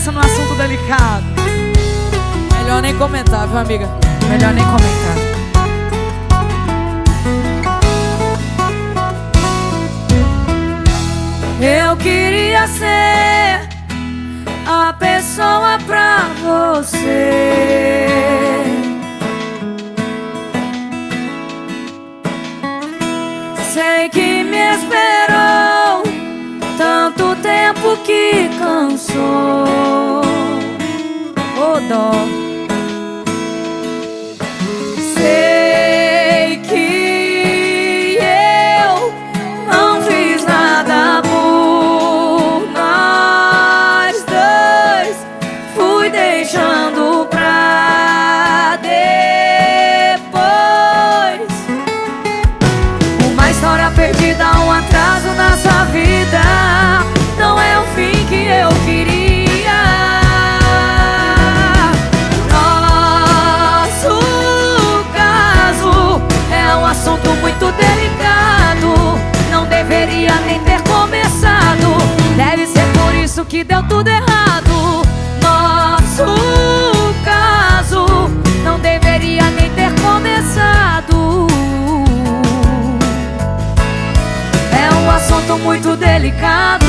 começa no assunto delicado. Melhor nem comentar, viu, amiga? Melhor nem comentar. Eu queria ser a pessoa pra você. Sei que me esperou tanto tempo que cansou. Ô dó. Sei que eu não fiz nada por nós dois. Fui deixando pra depois. Uma história perdida, um atraso na sua vida. Não é o fim que eu queria. Nosso caso é um assunto muito delicado. Não deveria nem ter começado. Deve ser por isso que deu tudo errado. Nosso caso não deveria nem ter começado. É um assunto muito delicado.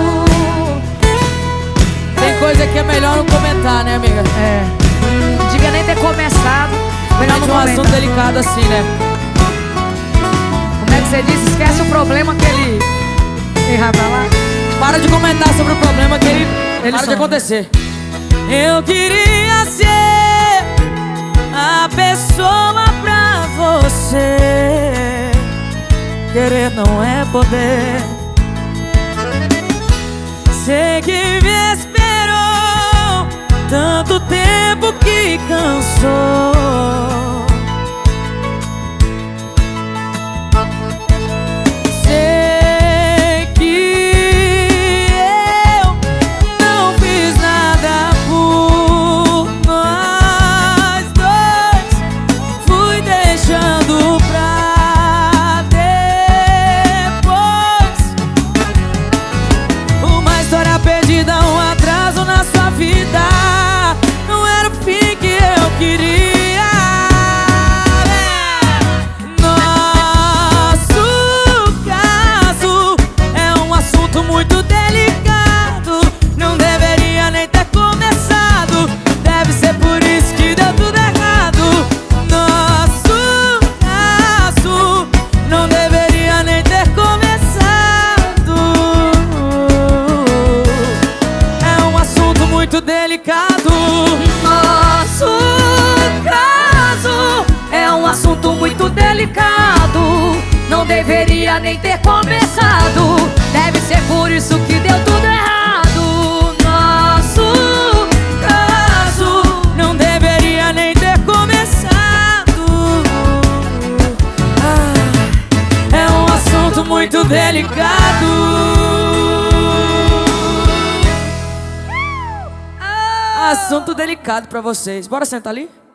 Tem coisa que é melhor não comentar, né, amiga? É. Não diga nem ter começado. Melhor não Um comentar. assunto delicado assim, né? Como é que você disse? Esquece o problema que ele vai lá. Para de comentar sobre o problema que ele para some. de acontecer. Eu queria ser a pessoa pra você. Querer não é poder. Sei que me esperou tanto tempo que cansou. Sei que eu não fiz nada por nós dois. Fui deixando pra depois. Uma história perdida, um atraso na sua vida. Não era o fim que eu queria. Nosso caso é um assunto muito delicado. Não deveria nem ter começado. Deve ser por isso que deu tudo errado. Nosso caso não deveria nem ter começado. É um assunto muito delicado. Nosso caso é um assunto muito delicado. Não deveria nem ter começado. Deve ser por isso que deu tudo errado. Nosso caso Não deveria nem ter começado. É um assunto muito delicado. Assunto delicado pra vocês. Bora sentar ali?